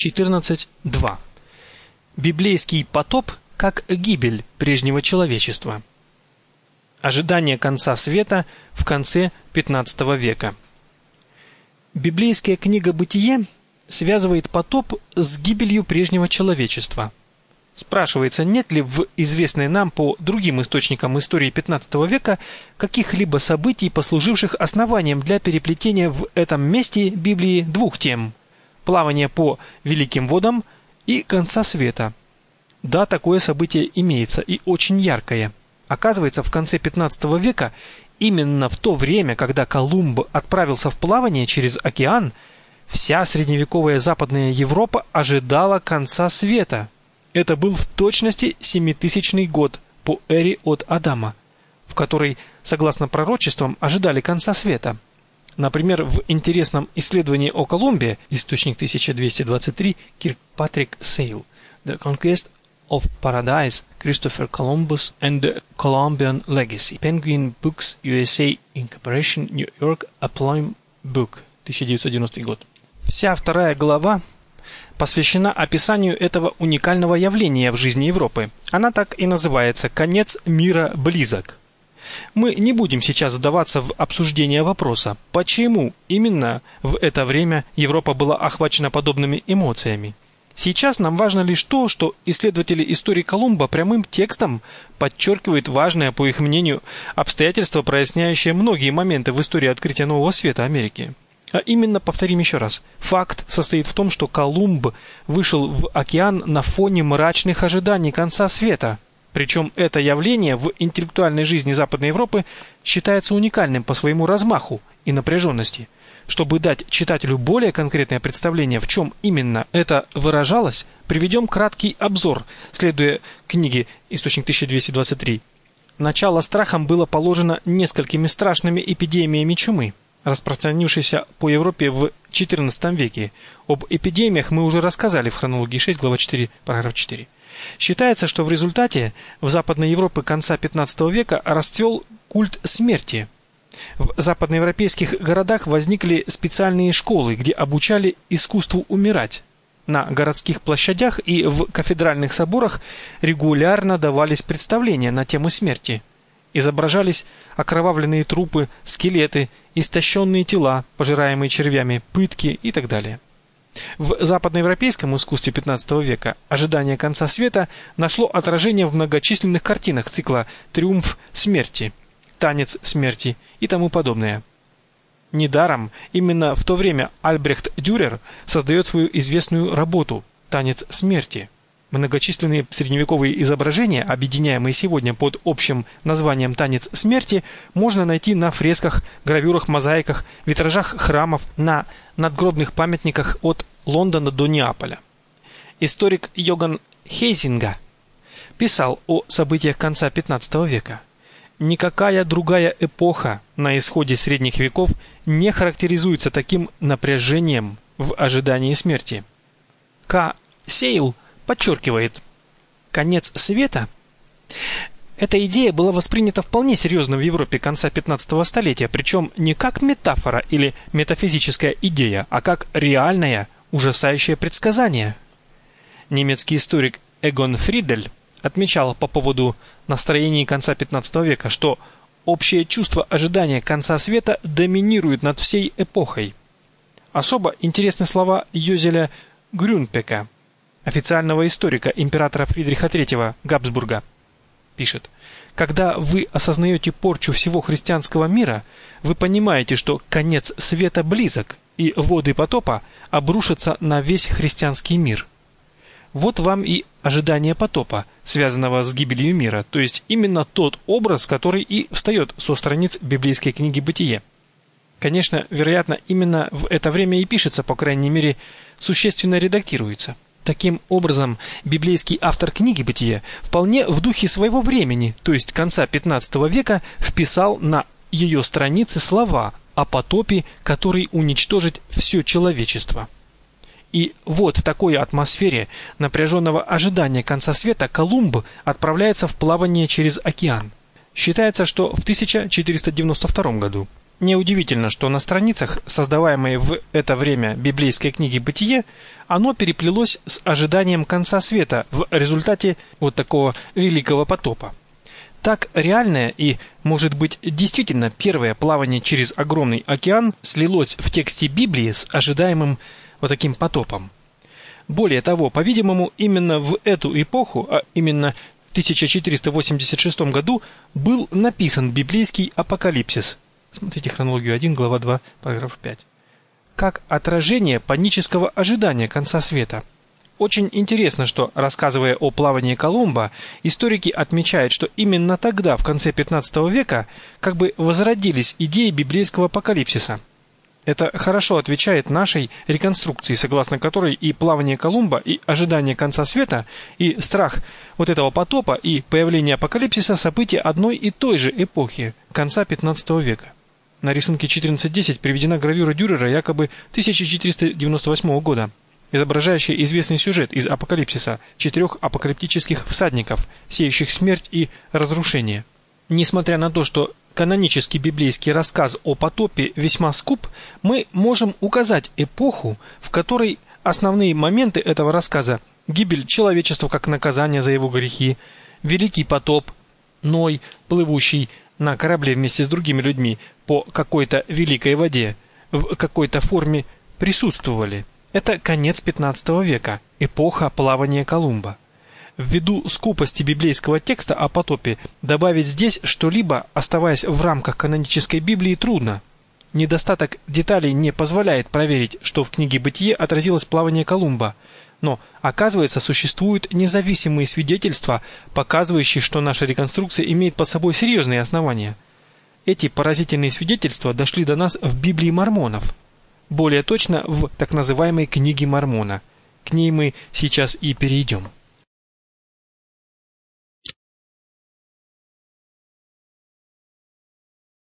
14.2. Библейский потоп как гибель прежнего человечества. Ожидание конца света в конце XV века. Библейская книга «Бытие» связывает потоп с гибелью прежнего человечества. Спрашивается, нет ли в известной нам по другим источникам истории XV века каких-либо событий, послуживших основанием для переплетения в этом месте Библии двух тем – плавания по великим водам и конца света. Да, такое событие имеется, и очень яркое. Оказывается, в конце XV века, именно в то время, когда Колумб отправился в плавание через океан, вся средневековая Западная Европа ожидала конца света. Это был в точности 7000 год по эре от Адама, в которой, согласно пророчествам, ожидали конца света. Например, в интересном исследовании о Колумбе, источник 1223, Kirkpatrick Sale, The Conquest of Paradise, Christopher Columbus and the Columbian Legacy, Penguin Books, USA, Incorporation, New York, A Plum Book, 1990 год. Вся вторая глава посвящена описанию этого уникального явления в жизни Европы. Она так и называется «Конец мира близок». Мы не будем сейчас вдаваться в обсуждение вопроса, почему именно в это время Европа была охвачена подобными эмоциями. Сейчас нам важно лишь то, что исследователи истории Колумба прямым текстом подчеркивают важное, по их мнению, обстоятельство, проясняющее многие моменты в истории открытия Нового Света Америки. А именно, повторим еще раз, факт состоит в том, что Колумб вышел в океан на фоне мрачных ожиданий конца света. Причем это явление в интеллектуальной жизни Западной Европы считается уникальным по своему размаху и напряженности. Чтобы дать читателю более конкретное представление, в чем именно это выражалось, приведем краткий обзор, следуя книге «Источник 1223». Начало страхам было положено несколькими страшными эпидемиями чумы, распространившейся по Европе в XIV веке. Об эпидемиях мы уже рассказали в хронологии 6, глава 4, параграф 4. Считается, что в результате в Западной Европе конца XV века расцвел культ смерти. В западноевропейских городах возникли специальные школы, где обучали искусству умирать. На городских площадях и в кафедральных соборах регулярно давались представления на тему смерти. Изображались окровавленные трупы, скелеты, истощенные тела, пожираемые червями, пытки и так далее. В западноевропейском искусстве XV века ожидание конца света нашло отражение в многочисленных картинах цикла «Триумф смерти», «Танец смерти» и тому подобное. Недаром именно в то время Альбрехт Дюрер создает свою известную работу «Танец смерти». Многочисленные средневековые изображения, объединяемые сегодня под общим названием «Танец смерти», можно найти на фресках, гравюрах, мозаиках, витражах храмов, на надгробных памятниках от Лондона до Неаполя. Историк Йоган Хейзинга писал о событиях конца XV века. Никакая другая эпоха на исходе средних веков не характеризуется таким напряжением в ожидании смерти. К. Сейл подчеркивает, конец света. Эта идея была воспринята вполне серьезно в Европе конца 15 столетия, причем не как метафора или метафизическая идея, а как реальное, ужасающее предсказание. Немецкий историк Эгон Фридель отмечал по поводу настроений конца 15 века, что общее чувство ожидания конца света доминирует над всей эпохой. Особо интересны слова Йозеля Грюнпека, официального историка императора Фридриха III Габсбурга. Пишет: «Когда вы осознаете порчу всего христианского мира, вы понимаете, что конец света близок, и воды потопа обрушатся на весь христианский мир». Вот вам и ожидание потопа, связанного с гибелью мира, то есть именно тот образ, который и встает со страниц библейской книги «Бытие». Конечно, вероятно, именно в это время и пишется, по крайней мере, существенно редактируется. Таким образом, библейский автор книги «Бытие» вполне в духе своего времени, то есть конца 15 века, вписал на ее страницы слова о потопе, который уничтожит все человечество. И вот в такой атмосфере напряженного ожидания конца света Колумб отправляется в плавание через океан. Считается, что в 1492 году. Неудивительно, что на страницах, создаваемой в это время библейской книги «Бытие», оно переплелось с ожиданием конца света в результате вот такого великого потопа. Так реальное и, может быть, действительно первое плавание через огромный океан слилось в тексте Библии с ожидаемым вот таким потопом. Более того, по-видимому, именно в эту эпоху, а именно в 1486 году, был написан библейский Апокалипсис. Смотрите хронологию 1, глава 2, параграф 5. Как отражение панического ожидания конца света. Очень интересно, что, рассказывая о плавании Колумба, историки отмечают, что именно тогда, в конце 15 века, как бы возродились идеи библейского апокалипсиса. Это хорошо отвечает нашей реконструкции, согласно которой и плавание Колумба, и ожидание конца света, и страх вот этого потопа, и появление апокалипсиса – события одной и той же эпохи, конца 15 века. На рисунке 14.10 приведена гравюра Дюрера якобы 1498 года, изображающая известный сюжет из Апокалипсиса 4 апокалиптических всадников, сеющих смерть и разрушение. Несмотря на то, что канонический библейский рассказ о потопе весьма скуп, мы можем указать эпоху, в которой основные моменты этого рассказа – гибель человечества как наказание за его грехи, великий потоп, Ной, плывущий на корабле вместе с другими людьми по какой-то великой воде, в какой-то форме присутствовали. Это конец 15 века, эпоха плавания Колумба. Ввиду скупости библейского текста о потопе, добавить здесь что-либо, оставаясь в рамках канонической Библии, трудно. Недостаток деталей не позволяет проверить, что в книге «Бытие» отразилось плавание Колумба. Но, оказывается, существуют независимые свидетельства, показывающие, что наша реконструкция имеет под собой серьезные основания. Эти поразительные свидетельства дошли до нас в Библии мормонов. Более точно, в так называемой книге Мормона. К ней мы сейчас и перейдем.